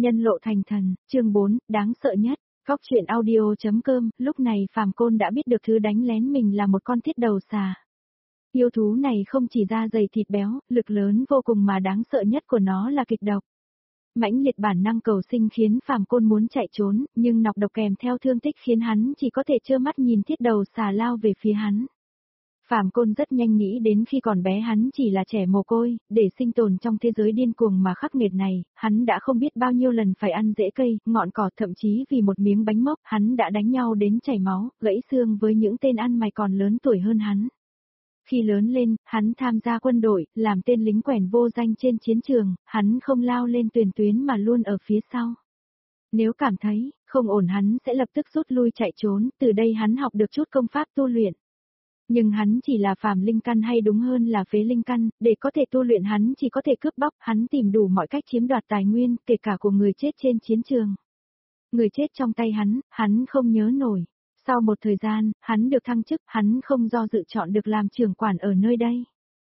Nhân lộ thành thần, chương 4, đáng sợ nhất. Góc truyện audio.com, lúc này Phàm Côn đã biết được thứ đánh lén mình là một con thiết đầu xà. Yêu thú này không chỉ da dày thịt béo, lực lớn vô cùng mà đáng sợ nhất của nó là kịch độc. Mãnh liệt bản năng cầu sinh khiến Phàm Côn muốn chạy trốn, nhưng nọc độc kèm theo thương tích khiến hắn chỉ có thể trơ mắt nhìn thiết đầu xà lao về phía hắn. Phàm Côn rất nhanh nghĩ đến khi còn bé hắn chỉ là trẻ mồ côi, để sinh tồn trong thế giới điên cuồng mà khắc nghiệt này, hắn đã không biết bao nhiêu lần phải ăn rễ cây, ngọn cỏ, thậm chí vì một miếng bánh mốc, hắn đã đánh nhau đến chảy máu, gãy xương với những tên ăn mày còn lớn tuổi hơn hắn. Khi lớn lên, hắn tham gia quân đội, làm tên lính quèn vô danh trên chiến trường, hắn không lao lên tiền tuyến mà luôn ở phía sau. Nếu cảm thấy không ổn hắn sẽ lập tức rút lui chạy trốn, từ đây hắn học được chút công pháp tu luyện. Nhưng hắn chỉ là phàm linh căn hay đúng hơn là phế linh căn, để có thể tu luyện hắn chỉ có thể cướp bóc, hắn tìm đủ mọi cách chiếm đoạt tài nguyên, kể cả của người chết trên chiến trường. Người chết trong tay hắn không nhớ nổi. Sau một thời gian, hắn được thăng chức, hắn không do dự chọn được làm trưởng quản ở nơi đây.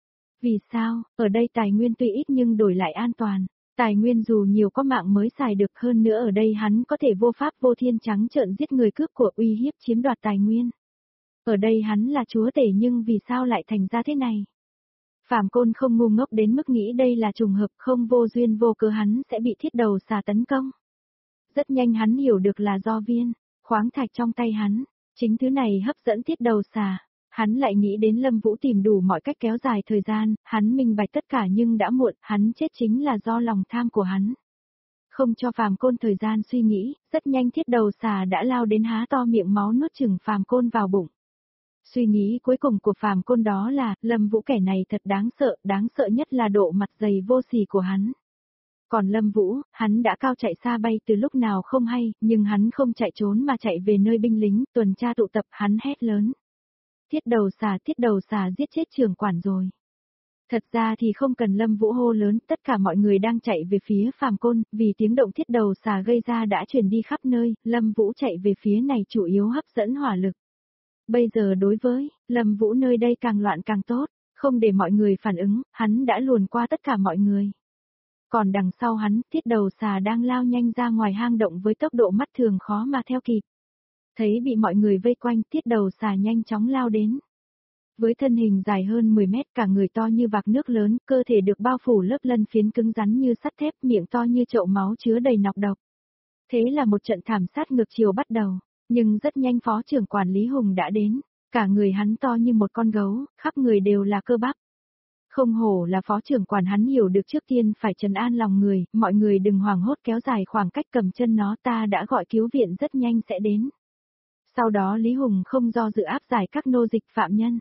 Vì sao? Ở đây tài nguyên tuy ít nhưng đổi lại an toàn. Tài nguyên dù nhiều có mạng mới xài được, hơn nữa ở đây hắn có thể vô pháp vô thiên trắng trợn giết người cướp của, uy hiếp chiếm đoạt tài nguyên. Ở đây hắn là chúa tể nhưng vì sao lại thành ra thế này? Phàm Côn không ngu ngốc đến mức nghĩ đây là trùng hợp, không vô duyên vô cớ hắn sẽ bị thiết đầu xà tấn công. Rất nhanh hắn hiểu được là do viên khoáng thạch trong tay hắn, chính thứ này hấp dẫn thiết đầu xà. Hắn lại nghĩ đến Lâm Vũ tìm đủ mọi cách kéo dài thời gian, hắn minh bạch tất cả nhưng đã muộn, hắn chết chính là do lòng tham của hắn. Không cho Phàm Côn thời gian suy nghĩ, rất nhanh thiết đầu xà đã lao đến há to miệng máu nuốt chửng Phàm Côn vào bụng. Suy nghĩ cuối cùng của Phàm Côn đó là, Lâm Vũ kẻ này thật đáng sợ nhất là độ mặt dày vô sỉ của hắn. Còn Lâm Vũ, hắn đã cao chạy xa bay từ lúc nào không hay, nhưng hắn không chạy trốn mà chạy về nơi binh lính, tuần tra tụ tập, hắn hét lớn. Thiết đầu xà giết chết trưởng quản rồi. Thật ra thì không cần Lâm Vũ hô lớn, tất cả mọi người đang chạy về phía Phàm Côn, vì tiếng động thiết đầu xà gây ra đã truyền đi khắp nơi, Lâm Vũ chạy về phía này chủ yếu hấp dẫn hỏa lực. Bây giờ đối với Lâm Vũ nơi đây càng loạn càng tốt, không để mọi người phản ứng, hắn đã luồn qua tất cả mọi người. Còn đằng sau hắn, thiết đầu xà đang lao nhanh ra ngoài hang động với tốc độ mắt thường khó mà theo kịp. Thấy bị mọi người vây quanh, thiết đầu xà nhanh chóng lao đến. Với thân hình dài hơn 10 mét, cả người to như vạc nước lớn, cơ thể được bao phủ lớp lân phiến cứng rắn như sắt thép, miệng to như chậu máu chứa đầy nọc độc. Thế là một trận thảm sát ngược chiều bắt đầu. Nhưng rất nhanh phó trưởng quản Lý Hùng đã đến, cả người hắn to như một con gấu, khắp người đều là cơ bắp. Không hổ là phó trưởng quản, hắn hiểu được trước tiên phải trấn an lòng người, mọi người đừng hoảng hốt kéo dài khoảng cách, cầm chân nó, ta đã gọi cứu viện rất nhanh sẽ đến. Sau đó Lý Hùng không do dự áp giải các nô dịch phạm nhân.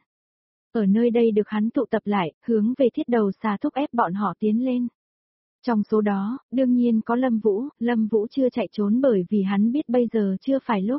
Ở nơi đây được hắn tụ tập lại, hướng về thiết đầu xà thúc ép bọn họ tiến lên. Trong số đó, đương nhiên có Lâm Vũ chưa chạy trốn bởi vì hắn biết bây giờ chưa phải lúc.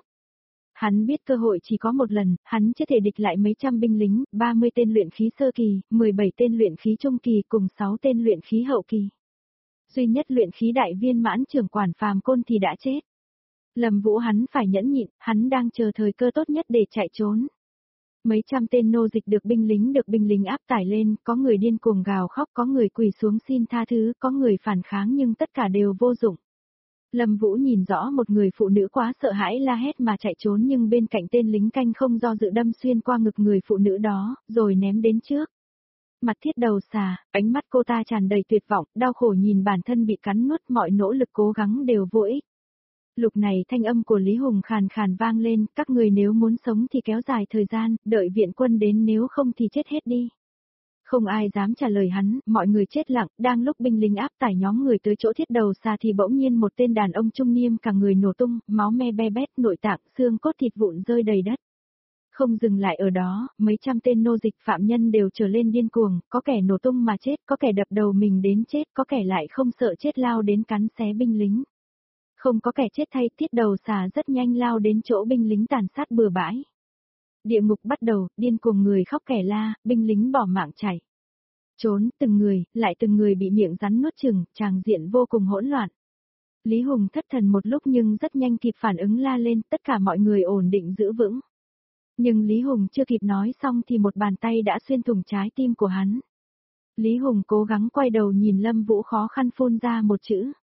Hắn biết cơ hội chỉ có một lần, hắn chưa thể địch lại mấy trăm binh lính, 30 tên luyện khí sơ kỳ, 17 tên luyện khí trung kỳ cùng 6 tên luyện khí hậu kỳ. Duy nhất luyện khí đại viên mãn trưởng quản Phàm Côn thì đã chết. Lâm Vũ hắn phải nhẫn nhịn, hắn đang chờ thời cơ tốt nhất để chạy trốn. Mấy trăm tên nô dịch được binh lính áp tải lên, có người điên cuồng gào khóc, có người quỳ xuống xin tha thứ, có người phản kháng nhưng tất cả đều vô dụng. Lâm Vũ nhìn rõ một người phụ nữ quá sợ hãi la hét mà chạy trốn, nhưng bên cạnh tên lính canh không do dự đâm xuyên qua ngực người phụ nữ đó, rồi ném đến trước mặt thiết đầu xà, ánh mắt cô ta tràn đầy tuyệt vọng, đau khổ nhìn bản thân bị cắn nuốt, mọi nỗ lực cố gắng đều vô ích. Lúc này thanh âm của Lý Hùng khàn khàn vang lên, các người nếu muốn sống thì kéo dài thời gian, đợi viện quân đến, nếu không thì chết hết đi. Không ai dám trả lời hắn, mọi người chết lặng, đang lúc binh lính áp tải nhóm người tới chỗ thiết đầu xà thì bỗng nhiên một tên đàn ông trung niên cả người nổ tung, máu me be bét, nội tạng, xương cốt thịt vụn rơi đầy đất. Không dừng lại ở đó, mấy trăm tên nô dịch phạm nhân đều trở lên điên cuồng, có kẻ nổ tung mà chết, có kẻ đập đầu mình đến chết, có kẻ lại không sợ chết lao đến cắn xé binh lính. Không có kẻ chết thay, thiết đầu xà rất nhanh lao đến chỗ binh lính tàn sát bừa bãi. Địa ngục bắt đầu, điên cuồng người khóc kẻ la, binh lính bỏ mạng chạy. Trốn, từng người bị miệng rắn nuốt chửng, tràng diện vô cùng hỗn loạn. Lý Hùng thất thần một lúc nhưng rất nhanh kịp phản ứng la lên, tất cả mọi người ổn định giữ vững. Nhưng Lý Hùng chưa kịp nói xong thì một bàn tay đã xuyên thủng trái tim của hắn. Lý Hùng cố gắng quay đầu nhìn Lâm Vũ, khó khăn phun ra một chữ.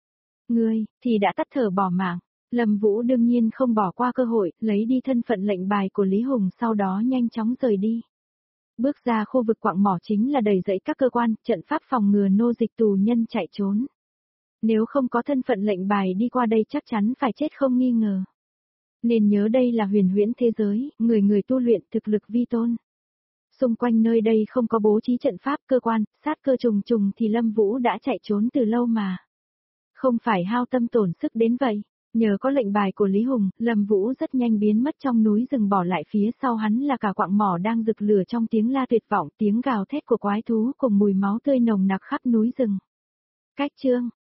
Ngươi, thì đã tắt thở bỏ mạng. Lâm Vũ đương nhiên không bỏ qua cơ hội, lấy đi thân phận lệnh bài của Lý Hùng sau đó nhanh chóng rời đi. Bước ra khu vực quặng mỏ chính là đầy dẫy các cơ quan, trận pháp phòng ngừa nô dịch tù nhân chạy trốn. Nếu không có thân phận lệnh bài đi qua đây chắc chắn phải chết không nghi ngờ. Nên nhớ đây là huyền huyễn thế giới, người người tu luyện thực lực vi tôn. Xung quanh nơi đây không có bố trí trận pháp cơ quan, sát cơ trùng trùng thì Lâm Vũ đã chạy trốn từ lâu mà. Không phải hao tâm tổn sức đến vậy. Nhờ có lệnh bài của Lý Hùng, Lâm Vũ rất nhanh biến mất trong núi rừng, bỏ lại phía sau hắn là cả quặng mỏ đang rực lửa trong tiếng la tuyệt vọng, tiếng gào thét của quái thú cùng mùi máu tươi nồng nặc khắp núi rừng. Cách chương